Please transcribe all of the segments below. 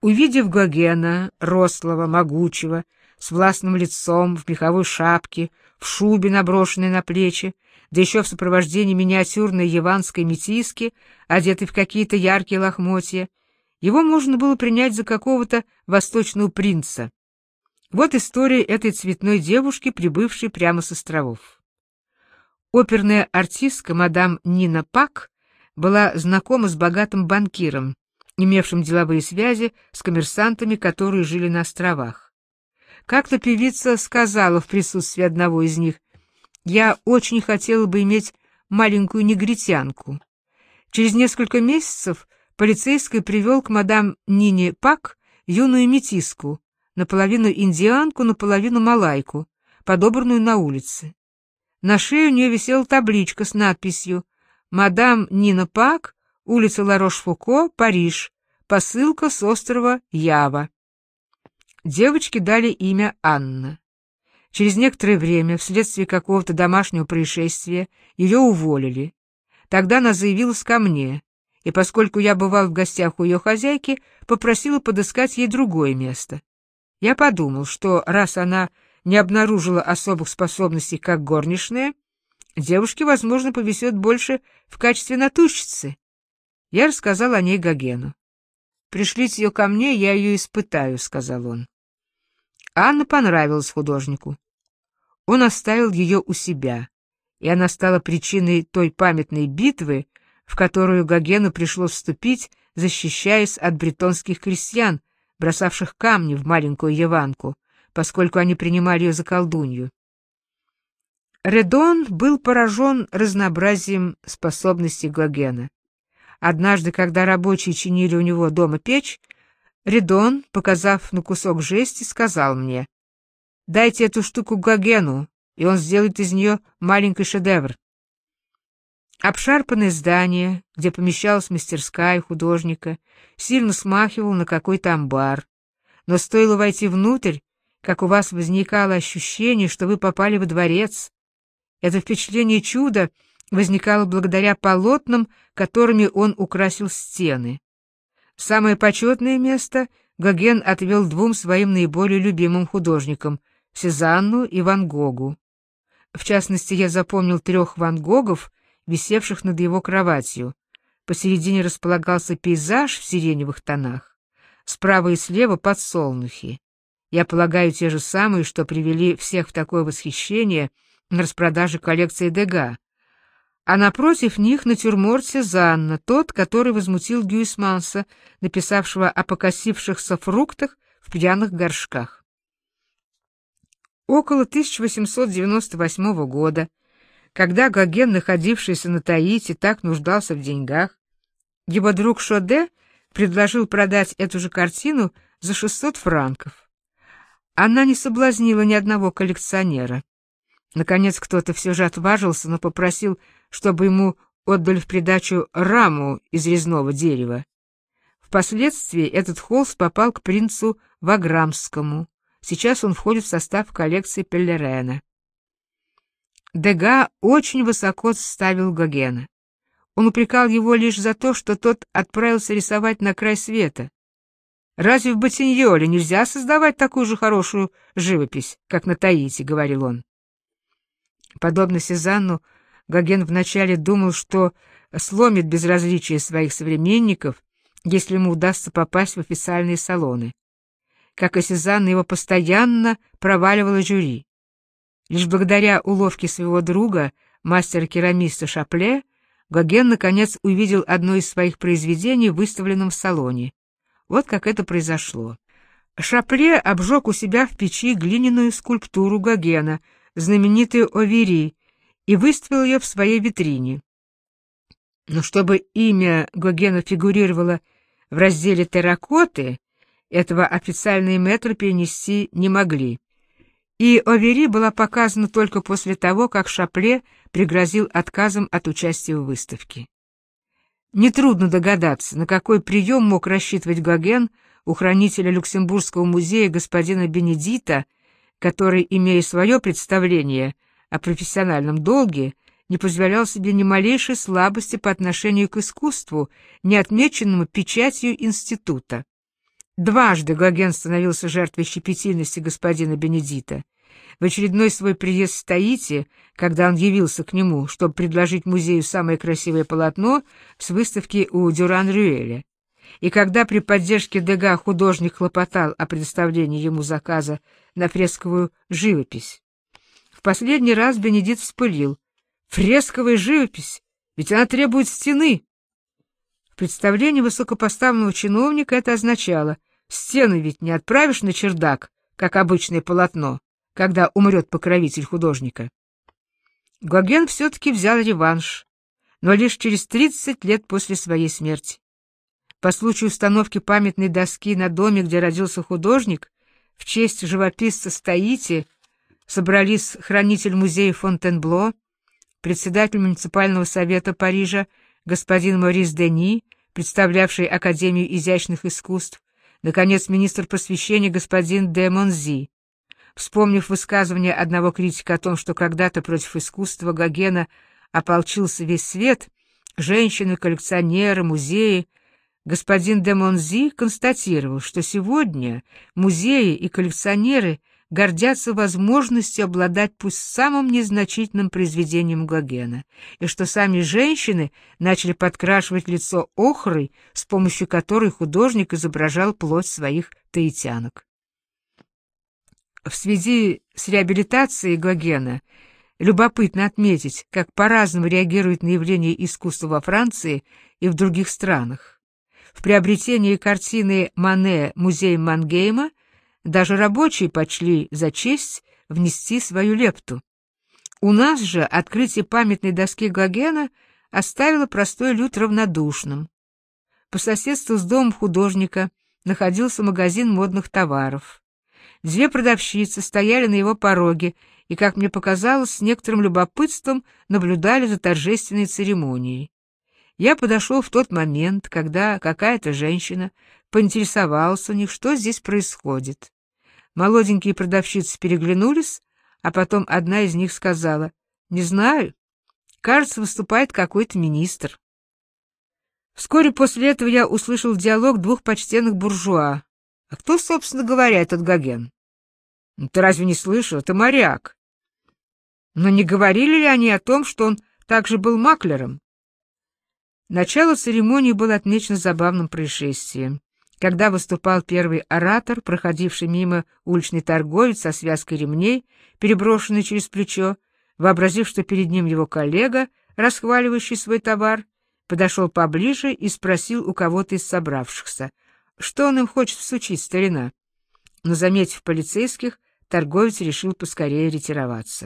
Увидев Гогена, рослого, могучего, с властным лицом, в меховой шапке, в шубе, наброшенной на плечи, да еще в сопровождении миниатюрной яванской метиски, одетой в какие-то яркие лохмотья, его можно было принять за какого-то восточного принца. Вот история этой цветной девушки, прибывшей прямо с островов. Оперная артистка мадам Нина Пак была знакома с богатым банкиром, имевшим деловые связи с коммерсантами, которые жили на островах. Как-то певица сказала в присутствии одного из них: «Я очень хотела бы иметь маленькую негритянку». Через несколько месяцев полицейский привел к мадам Нине Пак юную метиску, наполовину индианку, наполовину малайку, подобранную на улице. На шее у нее висела табличка с надписью: «Мадам Нина Пак, улица Ла-Рош-Фуко, Париж, посылка с острова Ява». Девочке дали имя Анна. Через некоторое время, вследствие какого-то домашнего происшествия, ее уволили. Тогда она заявилась ко мне, и поскольку я бывал в гостях у ее хозяйки, попросила подыскать ей другое место. Я подумал, что раз она не обнаружила особых способностей как горничная, девушке, возможно, повезет больше в качестве натурщицы. Я рассказал о ней Гогену. «Пришлите ее ко мне, я ее испытаю», — сказал он. Анна понравилась художнику. Он оставил ее у себя, и она стала причиной той памятной битвы, в которую Гогену пришлось вступить, защищаясь от бретонских крестьян, бросавших камни в маленькую Яванку, поскольку они принимали ее за колдунью. Редон был поражен разнообразием способностей Гогена. Однажды, когда рабочие чинили у него дома печь, Редон, показав на кусок жести, сказал мне: «Дайте эту штуку Гогену, и он сделает из нее маленький шедевр». Обшарпанное здание, где помещалась мастерская художника, сильно смахивало на какой-то амбар, но стоило войти внутрь, как у вас возникало ощущение, что вы попали во дворец. Это впечатление чуда возникало благодаря полотнам, которыми он украсил стены. Самое почетное место Гоген отвел двум своим наиболее любимым художникам — Сезанну и Ван Гогу. В частности, я запомнил 3 Ван Гогов, висевших над его кроватью. Посередине располагался пейзаж в сиреневых тонах, справа и слева — подсолнухи. Я полагаю, те же самые, что привели всех в такое восхищение на распродаже коллекции Дега. А напротив них натюрморт Сезанна, тот, который возмутил Гюйсманса, написавшего о покосившихся фруктах в пьяных горшках. Около 1898 года, когда Гоген, находившийся на Таити, так нуждался в деньгах, его друг Шоде предложил продать эту же картину за 600 франков. Она не соблазнила ни одного коллекционера. Наконец кто-то все же отважился, но попросил, чтобы ему отдали в придачу раму из резного дерева. Впоследствии этот холст попал к принцу Ваграмскому. Сейчас он входит в состав коллекции Пеллерена. Дега очень высоко ставил Гогена. Он упрекал его лишь за то, что тот отправился рисовать на край света. «Разве в Ботиньоле нельзя создавать такую же хорошую живопись, как на Таити?» — говорил он. Подобно Сезанну, Гоген вначале думал, что сломит безразличие своих современников, если ему удастся попасть в официальные салоны. Как и Сезанн, его постоянно проваливало жюри. Лишь благодаря уловке своего друга, мастера-керамиста Шапле, Гоген наконец увидел одно из своих произведений, выставленном в салоне. Вот как это произошло. Шапле обжег у себя в печи глиняную скульптуру Гогена, знаменитую Овери, и выставил ее в своей витрине. Но чтобы имя Гогена фигурировало в разделе терракоты, этого официальные мэтры перенести не могли. И Овери была показана только после того, как Шапле пригрозил отказом от участия в выставке. Нетрудно догадаться, на какой прием мог рассчитывать Гоген у хранителя Люксембургского музея господина Бенедита, который, имея свое представление о профессиональном долге, не позволял себе ни малейшей слабости по отношению к искусству, не отмеченному печатью института. Дважды Гоген становился жертвой щепетильности господина Бенедита. В очередной свой приезд в Таити, когда он явился к нему, чтобы предложить музею самое красивое полотно с выставки у Дюран-Рюэля, и когда при поддержке Дега художник хлопотал о предоставлении ему заказа на фресковую живопись. В последний раз Бенедит вспылил: «Фресковая живопись! Ведь она требует стены!» В представлении высокопоставленного чиновника это означало: стены ведь не отправишь на чердак, как обычное полотно, когда умрет покровитель художника. Гоген все-таки взял реванш, но лишь через 30 лет после своей смерти. По случаю установки памятной доски на доме, где родился художник, в честь живописца с Таити собрались хранитель музея Фонтенбло, председатель муниципального совета Парижа господин Морис Дени, представлявший Академию изящных искусств, наконец, министр просвещения господин де Монзи. Вспомнив высказывание одного критика о том, что когда-то против искусства Гогена ополчился весь свет, женщины, коллекционеры, музеи, господин де Монзи констатировал, что сегодня музеи и коллекционеры гордятся возможностью обладать пусть самым незначительным произведением Гогена, и что сами женщины начали подкрашивать лицо охрой, с помощью которой художник изображал плоть своих таитянок. В связи с реабилитацией Гогена любопытно отметить, как по-разному реагирует на явления искусства во Франции и в других странах. В приобретении картины Мане музеем Мангейма даже рабочие почли за честь внести свою лепту. У нас же открытие памятной доски Гогена оставило простой люд равнодушным. По соседству с домом художника находился магазин модных товаров. Две продавщицы стояли на его пороге и, как мне показалось, с некоторым любопытством наблюдали за торжественной церемонией. Я подошел в тот момент, когда какая-то женщина поинтересовалась у них, что здесь происходит. Молоденькие продавщицы переглянулись, а потом одна из них сказала: «Не знаю, кажется, выступает какой-то министр». Вскоре после этого я услышал диалог двух почтенных буржуа. «А кто, собственно говоря, этот Гоген?» «Ты разве не слышал? Это моряк». «Но не говорили ли они о том, что он также был маклером?» Начало церемонии было отмечено забавным происшествием. Когда выступал первый оратор, проходивший мимо уличный торговец со связкой ремней, переброшенной через плечо, вообразив, что перед ним его коллега, расхваливающий свой товар, подошел поближе и спросил у кого-то из собравшихся, что он им хочет всучить, старина. Но, заметив полицейских, торговец решил поскорее ретироваться.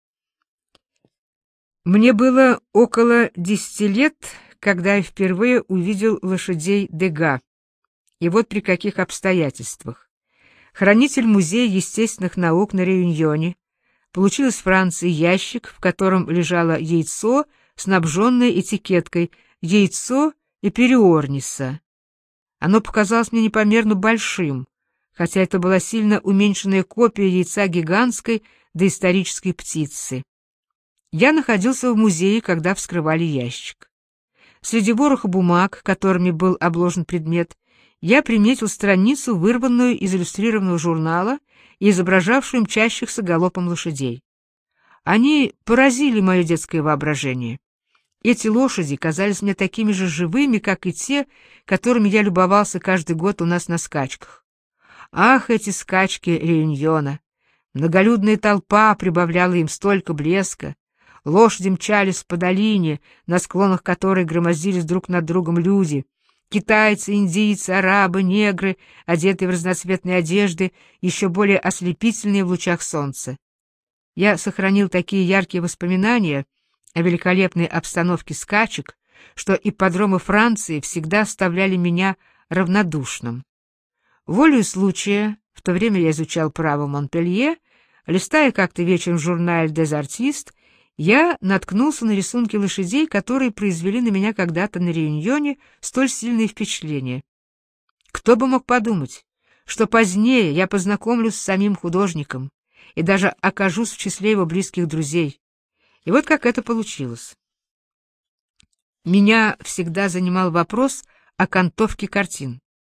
Мне было около 10 лет, когда я впервые увидел лошадей Дега. И вот при каких обстоятельствах. Хранитель музея естественных наук на Реюньоне получил из Франции ящик, в котором лежало яйцо, снабженное этикеткой «Яйцо Эпериорниса». Оно показалось мне непомерно большим, хотя это была сильно уменьшенная копия яйца гигантской доисторической птицы. Я находился в музее, когда вскрывали ящик. Среди вороха бумаг, которыми был обложен предмет, я приметил страницу, вырванную из иллюстрированного журнала и изображавшую мчащихся галопом лошадей. Они поразили мое детское воображение. Эти лошади казались мне такими же живыми, как и те, которыми я любовался каждый год у нас на скачках. Ах, эти скачки Реюньона! Многолюдная толпа прибавляла им столько блеска. Лошади мчались по долине, на склонах которой громоздились друг над другом люди. Китайцы, индийцы, арабы, негры, одетые в разноцветные одежды, еще более ослепительные в лучах солнца. Я сохранил такие яркие воспоминания о великолепной обстановке скачек, что ипподромы Франции всегда оставляли меня равнодушным. Волею случая, в то время я изучал право в Монпелье, листая как-то вечером журнал «Des Artistes», я наткнулся на рисунки лошадей, которые произвели на меня когда-то на Реюньоне столь сильное впечатление. Кто бы мог подумать, что позднее я познакомлюсь с самим художником и даже окажусь в числе его близких друзей. И вот как это получилось. Меня всегда занимал вопрос о окантовке картин.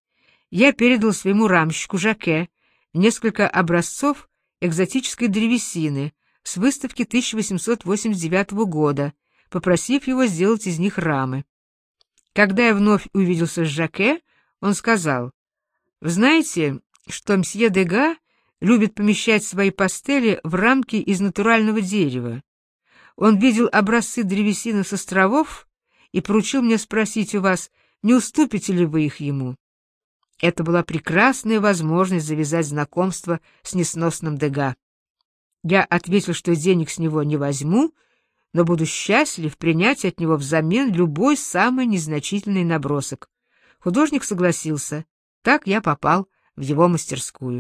я передал своему рамщику Жаке несколько образцов экзотической древесины с выставки 1889 года, попросив его сделать из них рамы. Когда я вновь увиделся с Жаке, он сказал: «Вы знаете, что мсье Дега любит помещать свои пастели в рамки из натурального дерева. Он видел образцы древесины с островов и поручил мне спросить у вас, не уступите ли вы их ему». Это была прекрасная возможность завязать знакомство с несносным Дега. Я ответил, что денег с него не возьму, но буду счастлив принять от него взамен любой самый незначительный набросок. Художник согласился. Так я попал в его мастерскую.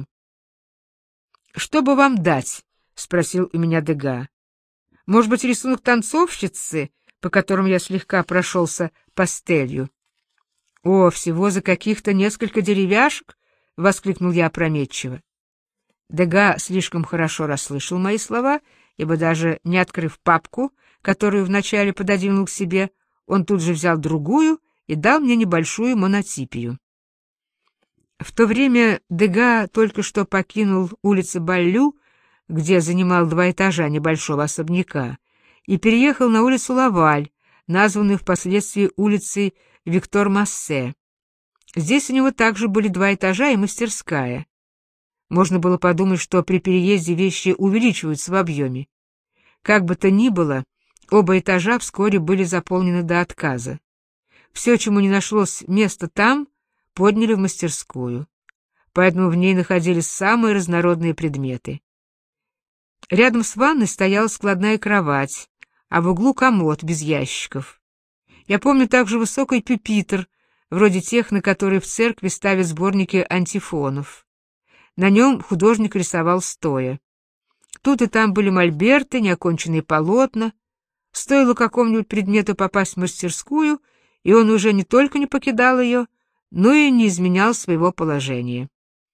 «Что бы вам дать?» — спросил у меня Дега. «Может быть, рисунок танцовщицы, по которому я слегка прошелся пастелью?» «О, всего за каких-то несколько деревяшек?» — воскликнул я опрометчиво. Дега слишком хорошо расслышал мои слова, ибо даже не открыв папку, которую вначале пододвинул к себе, он тут же взял другую и дал мне небольшую монотипию. В то время Дега только что покинул улицу Баллю, где занимал 2 этажа небольшого особняка, и переехал на улицу Лаваль, названную впоследствии улицей Виктор-Массе. Здесь у него также были 2 этажа и мастерская. Можно было подумать, что при переезде вещи увеличиваются в объеме. Как бы то ни было, оба этажа вскоре были заполнены до отказа. Все, чему не нашлось места там, подняли в мастерскую, поэтому в ней находились самые разнородные предметы. Рядом с ванной стояла складная кровать, а в углу комод без ящиков. Я помню также высокий пюпитр, вроде тех, на которые в церкви ставят сборники антифонов. На нем художник рисовал стоя. Тут и там были мольберты, неоконченные полотна. Стоило какому-нибудь предмету попасть в мастерскую, и он уже не только не покидал ее, но и не изменял своего положения.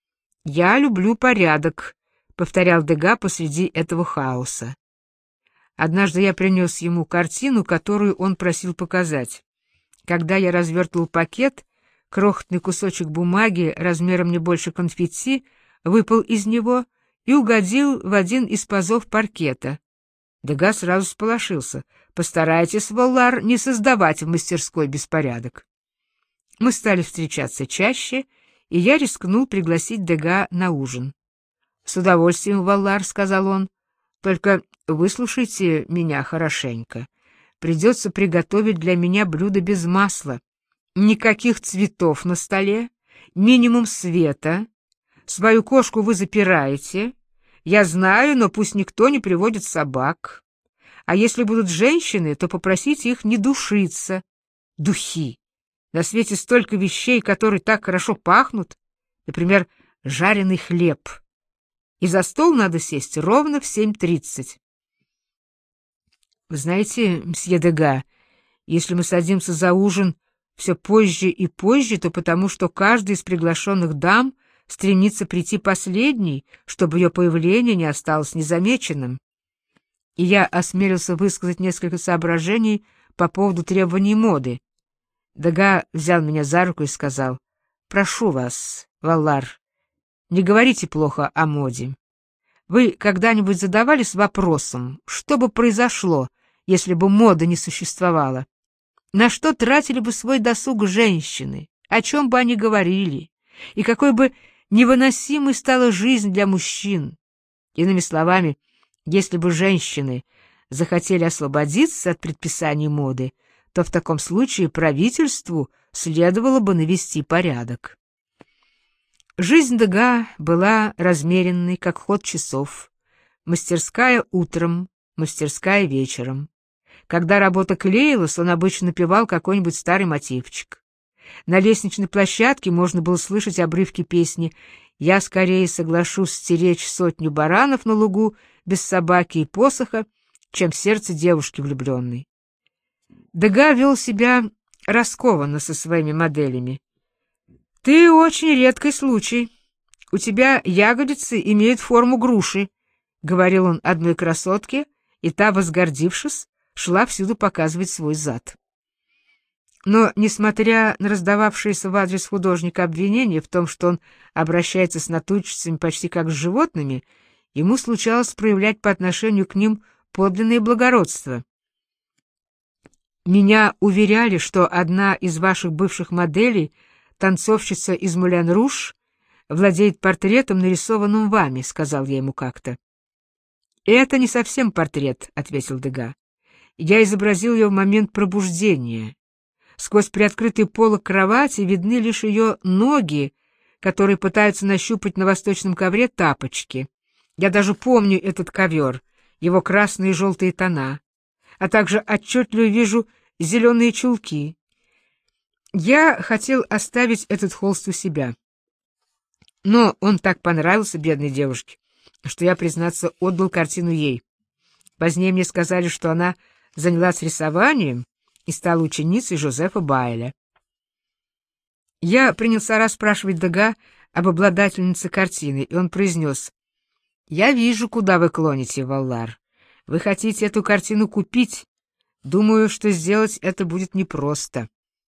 «Я люблю порядок», — повторял Дега посреди этого хаоса. Однажды я принес ему картину, которую он просил показать. Когда я развертывал пакет, крохотный кусочек бумаги размером не больше конфетти выпал из него и угодил в один из пазов паркета. Дега сразу сполошился. «Постарайтесь, Воллар, не создавать в мастерской беспорядок». Мы стали встречаться чаще, и я рискнул пригласить Дега на ужин. «С удовольствием, Воллар», — сказал он, — «только выслушайте меня хорошенько. Придется приготовить для меня блюдо без масла. Никаких цветов на столе, минимум света. Свою кошку вы запираете. Я знаю, но пусть никто не приводит собак. А если будут женщины, то попросите их не душиться. Духи. На свете столько вещей, которые так хорошо пахнут. Например, жареный хлеб. И за стол надо сесть ровно в 7:30. Вы знаете, мсье Дега, если мы садимся за ужин все позже и позже, то потому что каждая из приглашенных дам стремится прийти последней, чтобы ее появление не осталось незамеченным. И я осмелился высказать несколько соображений по поводу требований моды. Дега взял меня за руку и сказал: «Прошу вас, Воллар, не говорите плохо о моде. Вы когда-нибудь задавались вопросом, что бы произошло, если бы мода не существовала? На что тратили бы свой досуг женщины? О чем бы они говорили? И какой бы невыносимой стала жизнь для мужчин? Иными словами, если бы женщины захотели освободиться от предписаний моды, то в таком случае правительству следовало бы навести порядок». Жизнь Дега была размеренной, как ход часов. Мастерская утром, мастерская вечером. Когда работа клеилась, он обычно напевал какой-нибудь старый мотивчик. На лестничной площадке можно было слышать обрывки песни «Я скорее соглашусь стеречь 100 баранов на лугу без собаки и посоха, чем сердце девушки влюбленной». Дега вел себя раскованно со своими моделями. «Ты очень редкий случай. У тебя ягодицы имеют форму груши», — говорил он одной красотке, и та, возгордившись, шла всюду показывать свой зад. Но, несмотря на раздававшиеся в адрес художника обвинения в том, что он обращается с натурщицами почти как с животными, ему случалось проявлять по отношению к ним подлинное благородство. Меня уверяли, что одна из ваших бывших моделей, танцовщица из Мулен-Руж, владеет портретом, нарисованным вами, — сказал я ему как-то. — Это не совсем портрет, — ответил Дега. Я изобразил ее в момент пробуждения. Сквозь приоткрытый полог кровати видны лишь ее ноги, которые пытаются нащупать на восточном ковре тапочки. Я даже помню этот ковер, его красные и желтые тона, а также отчетливо вижу зеленые чулки. Я хотел оставить этот холст у себя. Но он так понравился бедной девушке, что я, признаться, отдал картину ей. Позднее мне сказали, что она занялась рисованием и стала ученицей Жозефа Байля. Я принялся расспрашивать Дега об обладательнице картины, и он произнес: «Я вижу, куда вы клоните, Валлар. Вы хотите эту картину купить. Думаю, что сделать это будет непросто.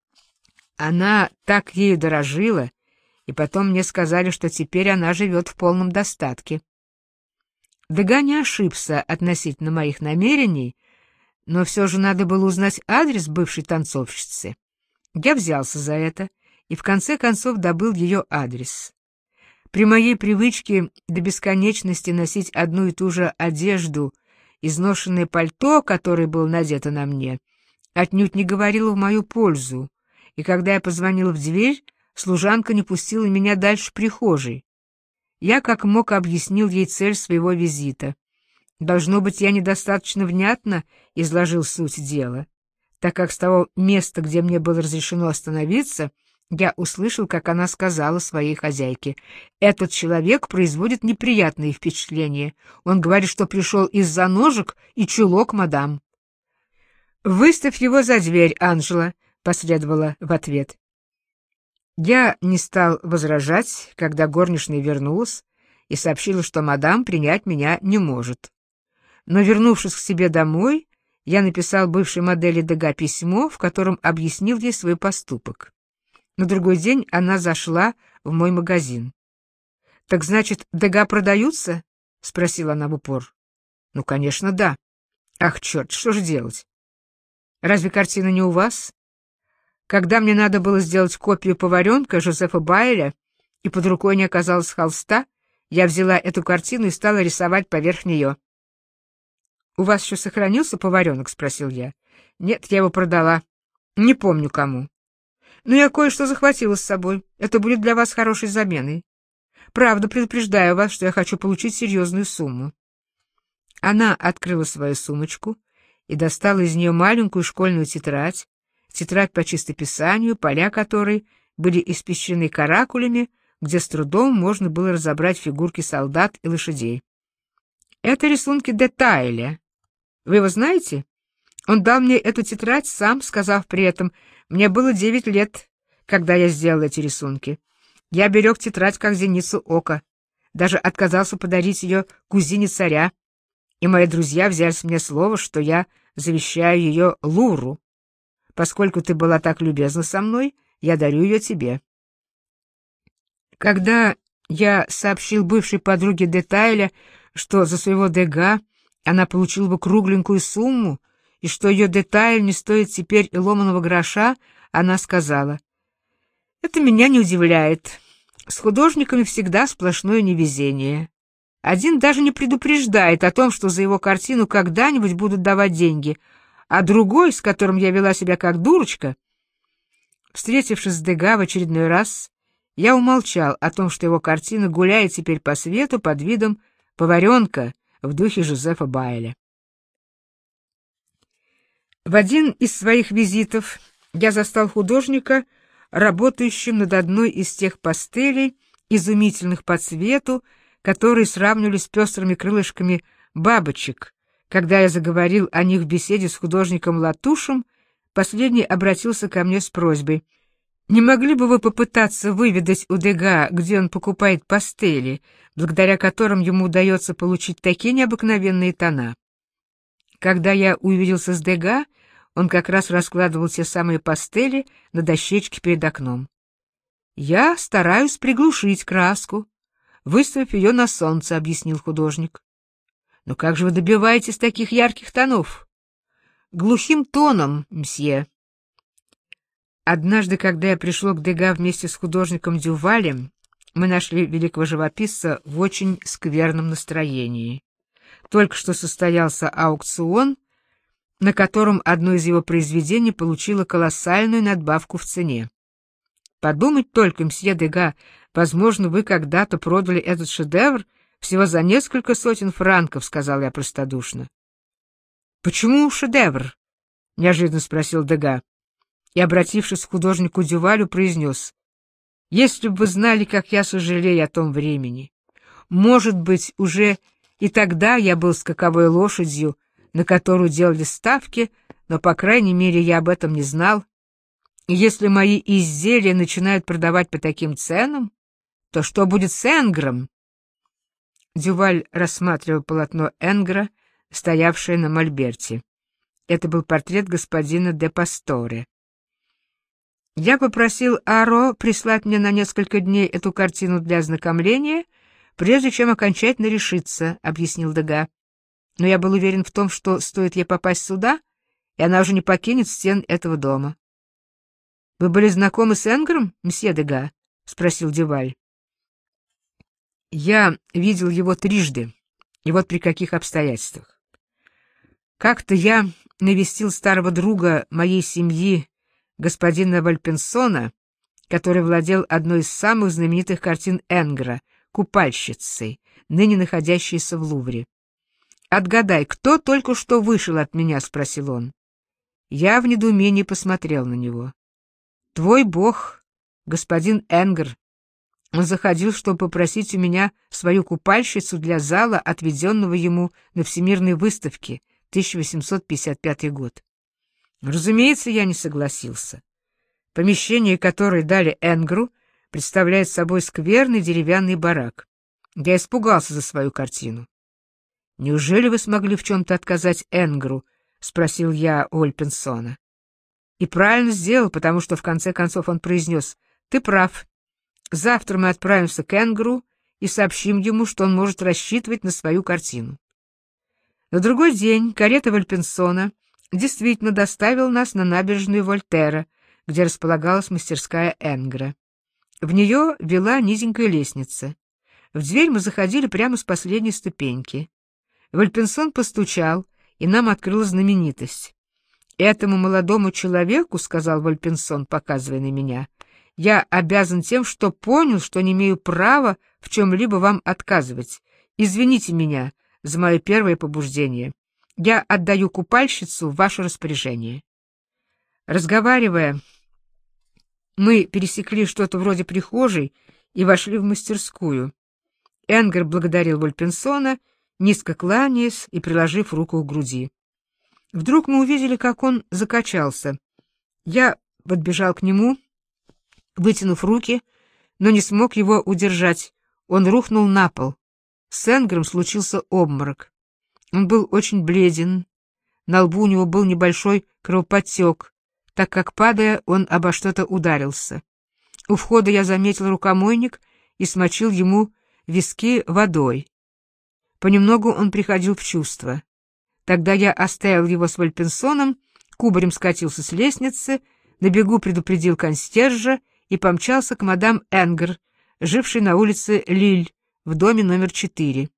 Она так ею дорожила, и потом мне сказали, что теперь она живет в полном достатке». Дега не ошибся относительно моих намерений, но все же надо было узнать адрес бывшей танцовщицы. Я взялся за это и в конце концов добыл ее адрес. При моей привычке до бесконечности носить одну и ту же одежду, изношенное пальто, которое было надето на мне, отнюдь не говорило в мою пользу, и когда я позвонил в дверь, служанка не пустила меня дальше прихожей. Я как мог объяснил ей цель своего визита. Должно быть, я недостаточно внятно изложил суть дела, так как с того места, где мне было разрешено остановиться, я услышал, как она сказала своей хозяйке: «Этот человек производит неприятные впечатления. Он говорит, что пришел из-за ножек и чулок, мадам». «Выставь его за дверь, Анжела», — последовала в ответ. Я не стал возражать, когда горничная вернулась и сообщила, что мадам принять меня не может. Но, вернувшись к себе домой, я написал бывшей модели Дега письмо, в котором объяснил ей свой поступок. На другой день она зашла в мой магазин. «Так значит, Дега продаются?» — спросила она в упор. «Ну, конечно, да. Ах, черт, что же делать? Разве картина не у вас? Когда мне надо было сделать копию поваренка Жозефа Байля, и под рукой не оказалось холста, я взяла эту картину и стала рисовать поверх нее». «У вас еще сохранился поваренок?» — спросил я. «Нет, я его продала. Не помню кому. Но я кое-что захватила с собой. Это будет для вас хорошей заменой. Правда, предупреждаю вас, что я хочу получить серьезную сумму». Она открыла свою сумочку и достала из нее маленькую школьную тетрадь по чистописанию, поля которой были испещрены каракулями, где с трудом можно было разобрать фигурки солдат и лошадей. «Это рисунки де Тайля. Вы его знаете? Он дал мне эту тетрадь сам, сказав при этом: мне было 9 лет, когда я сделал эти рисунки. Я берег тетрадь как зеницу ока, даже отказался подарить ее кузине царя, и мои друзья взяли с меня слово, что я завещаю ее Луру. Поскольку ты была так любезна со мной, я дарю ее тебе». Когда я сообщил бывшей подруге де Тайля, что за своего Дега она получила бы кругленькую сумму, и что ее деталь не стоит теперь и ломаного гроша, она сказала: «Это меня не удивляет. С художниками всегда сплошное невезение. Один даже не предупреждает о том, что за его картину когда-нибудь будут давать деньги, а другой, с которым я вела себя как дурочка». Встретившись с Дега в очередной раз, я умолчал о том, что его картина гуляет теперь по свету под видом поваренка в духе Жозефа Байля. В один из своих визитов я застал художника, работающим над одной из тех пастелей, изумительных по цвету, которые сравнивались с пестрыми крылышками бабочек. Когда я заговорил о них в беседе с художником Латушем, последний обратился ко мне с просьбой: «Не могли бы вы попытаться выведать у Дега, где он покупает пастели, благодаря которым ему удается получить такие необыкновенные тона?» Когда я увиделся с Дега, Он как раз раскладывал те самые пастели на дощечке перед окном. «Я стараюсь приглушить краску, выставив ее на солнце», — объяснил художник. «Но как же вы добиваетесь таких ярких тонов?» «Глухим тоном, мсье». Однажды, когда я пришел к Дега вместе с художником Дювалем, мы нашли великого живописца в очень скверном настроении. Только что состоялся аукцион, на котором одно из его произведений получило колоссальную надбавку в цене. Подумать только, мсье Дега, возможно, вы когда-то продали этот шедевр всего за несколько сотен франков, — сказал я простодушно. — Почему шедевр? — неожиданно спросил Дега и, обратившись к художнику Дювалю, произнес: — Если бы вы знали, как я сожалею о том времени. Может быть, уже и тогда я был скаковой лошадью, на которую делали ставки, но, по крайней мере, я об этом не знал. И если мои изделия начинают продавать по таким ценам, то что будет с Энгром? Дюваль рассматривал полотно Энгра, стоявшее на мольберте. Это был портрет господина де Пасторе. Я попросил Аро прислать мне на несколько дней эту картину для ознакомления, прежде чем окончательно решиться, — объяснил Дега. Но я был уверен в том, что стоит ей попасть сюда, и она уже не покинет стен этого дома. — Вы были знакомы с Энгром, мсье Дега? — спросил Дюваль. — Я видел его трижды, и вот при каких обстоятельствах. Как-то я навестил старого друга моей семьи, господина Вальпенсона, который владел одной из самых знаменитых картин Энгра «Купальщицей», ныне находящейся в Лувре. «Отгадай, кто только что вышел от меня?» — спросил он. Я в недоумении посмотрел на него. «Твой бог, господин Энгр. Он заходил, чтобы попросить у меня свою купальщицу для зала, отведенного ему на Всемирной выставке, 1855 год. Разумеется, я не согласился. Помещение, которое дали Энгру, представляет собой скверный деревянный барак. Я испугался за свою картину. «Неужели вы смогли в чем-то отказать Энгру?» — спросил я у Ольпенсона. И правильно сделал, потому что в конце концов он произнес: «Ты прав. Завтра мы отправимся к Энгру и сообщим ему, что он может рассчитывать на свою картину». На другой день карета Вальпенсона действительно доставила нас на набережную Вольтера, где располагалась мастерская Энгра. В нее вела низенькая лестница. В дверь мы заходили прямо с последней ступеньки. Вальпенсон постучал, и нам открыла знаменитость. «Этому молодому человеку, — сказал Вальпенсон, показывая на меня, — я обязан тем, что понял, что не имею права в чем-либо вам отказывать. Извините меня за мое первое побуждение. Я отдаю купальщицу в ваше распоряжение». Разговаривая, мы пересекли что-то вроде прихожей и вошли в мастерскую. Энгер благодарил Вальпенсона, низко кланяясь и приложив руку к груди. Вдруг мы увидели, как он закачался. Я подбежал к нему, вытянув руки, но не смог его удержать. Он рухнул на пол. С Энгером случился обморок. Он был очень бледен. На лбу у него был небольшой кровоподтек, так как, падая, он обо что-то ударился. У входа я заметил рукомойник и смочил ему виски водой. Понемногу он приходил в чувство. Тогда я оставил его с Вальпенсоном, кубарем скатился с лестницы, на бегу предупредил консьержа и помчался к мадам Энгер, жившей на улице Лиль, в доме номер 4.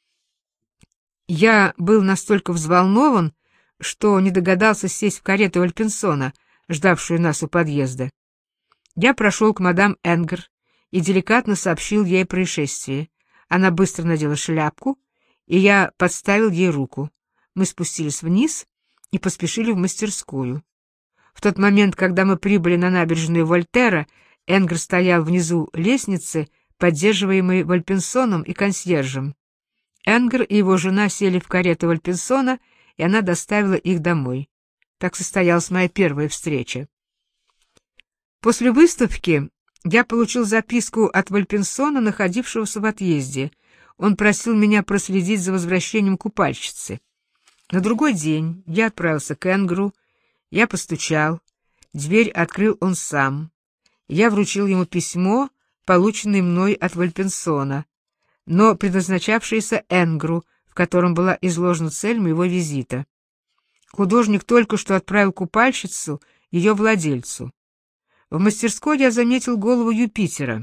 Я был настолько взволнован, что не догадался сесть в карету Вальпенсона, ждавшую нас у подъезда. Я прошел к мадам Энгер и деликатно сообщил ей о происшествии. Она быстро надела шляпку, и я подставил ей руку. Мы спустились вниз и поспешили в мастерскую. В тот момент, когда мы прибыли на набережную Вольтера, Энгер стоял внизу лестницы, поддерживаемый Вальпенсоном и консьержем. Энгер и его жена сели в карету Вальпенсона, и она доставила их домой. Так состоялась моя первая встреча. После выставки я получил записку от Вальпенсона, находившегося в отъезде. Он просил меня проследить за возвращением купальщицы. На другой день я отправился к Энгру, Я постучал. Дверь открыл он сам. Я вручил ему письмо, полученное мной от Вальпенсона, но предназначавшееся Энгру, в котором была изложена цель моего визита. Художник только что отправил купальщицу ее владельцу. В мастерской я заметил голову Юпитера.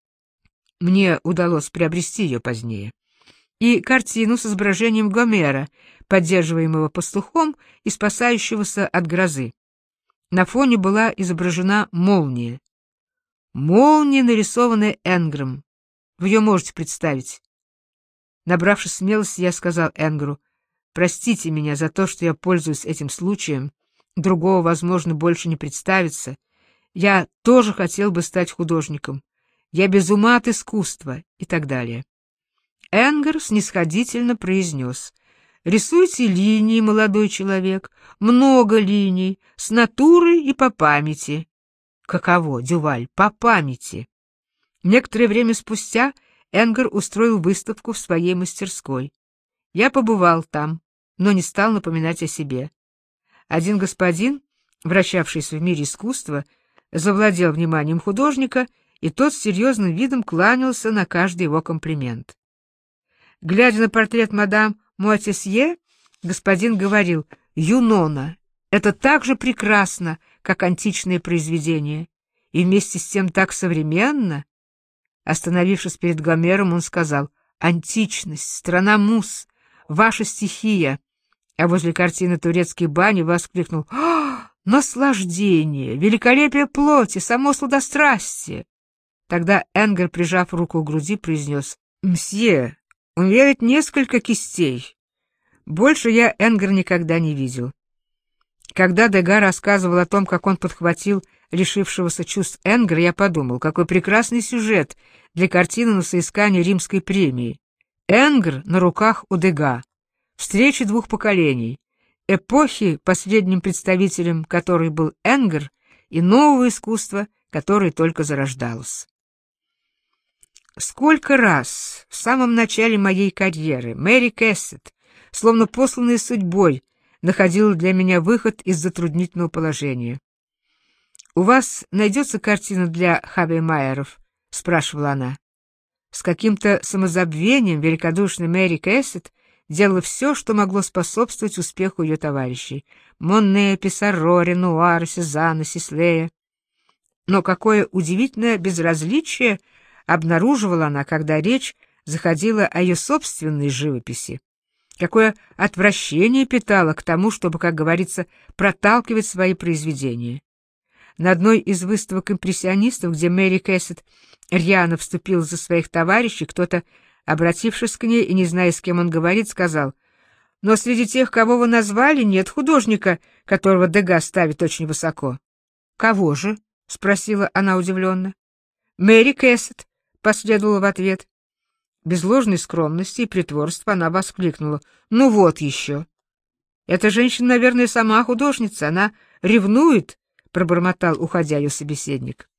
Мне удалось приобрести ее позднее. И картину с изображением Гомера, поддерживаемого пастухом и спасающегося от грозы. На фоне была изображена молния. Молния, нарисованная Энгром. Вы ее можете представить. Набравшись смелости, я сказал Энгру: «Простите меня за то, что я пользуюсь этим случаем. Другого, возможно, больше не представится. Я тоже хотел бы стать художником. Я без ума от искусства» и так далее. Энгр снисходительно произнес: «Рисуйте линии, молодой человек, много линий, с натуры и по памяти». Каково, Дюваль, по памяти? Некоторое время спустя Энгр устроил выставку в своей мастерской. Я побывал там, но не стал напоминать о себе. Один господин, вращавшийся в мире искусства, завладел вниманием художника, и тот с серьезным видом кланялся на каждый его комплимент. Глядя на портрет мадам Муатисье, господин говорил: «Юнона, это так же прекрасно, как античное произведение, и вместе с тем так современно». Остановившись перед Гомером, он сказал: «Античность, страна мус, ваша стихия», а возле картины «Турецкие бани» воскликнул: «Ах, наслаждение, великолепие плоти, само сладострастие!» Тогда Энгер, прижав руку к груди, произнес: «Мсье, у меня ведь несколько кистей». Больше я Энгер никогда не видел. Когда Дега рассказывал о том, как он подхватил лишившегося чувств Энгера, я подумал, какой прекрасный сюжет для картины на соискание римской премии. Энгер на руках у Дега. Встреча двух поколений. Эпохи, последним представителем которой был Энгер, и нового искусства, которое только зарождалось. Сколько раз в самом начале моей карьеры Мэри Кэссет, словно посланная судьбой, находила для меня выход из затруднительного положения. «У вас найдется картина для Хабемайеров?» — спрашивала она. С каким-то самозабвением великодушная Мэри Кэссет делала все, что могло способствовать успеху ее товарищей — Монне, Писаро, Ренуар, Сезанна, Сислея. Но какое удивительное безразличие обнаруживала она, когда речь заходила о ее собственной живописи. Какое отвращение питала к тому, чтобы, как говорится, проталкивать свои произведения. На одной из выставок импрессионистов, где Мэри Кэссет рьяно вступила за своих товарищей, кто-то, обратившись к ней и не зная, с кем он говорит, сказал: «Но среди тех, кого вы назвали, нет художника, которого Дега ставит очень высоко». «Кого же?» — спросила она удивленно. «Мэри Кэссет», — последовала в ответ. Без ложной скромности и притворства она воскликнула: «Ну вот еще!» «Эта женщина, наверное, сама художница, она ревнует», — пробормотал, уходя, ее собеседник.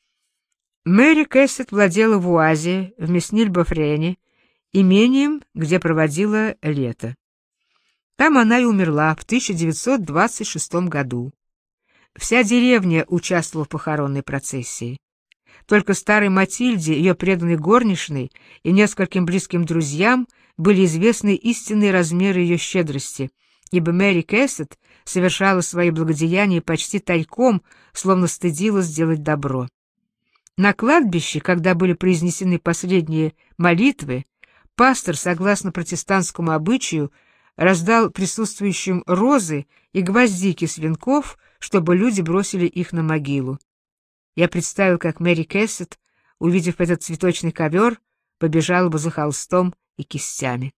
Мэри Кэссет владела в Уазе, в Месниль-Бофрене, имением, где проводила лето. Там она и умерла в 1926 году. Вся деревня участвовала в похоронной процессии. Только старой Матильде, ее преданной горничной и нескольким близким друзьям были известны истинные размеры ее щедрости, ибо Мэри Кэссет совершала свои благодеяния почти тайком, словно стыдилась сделать добро. На кладбище, когда были произнесены последние молитвы, пастор, согласно протестантскому обычаю, раздал присутствующим розы и гвоздики с венков, чтобы люди бросили их на могилу. Я представил, как Мэри Кэссет, увидев этот цветочный ковер, побежала бы за холстом и кистями.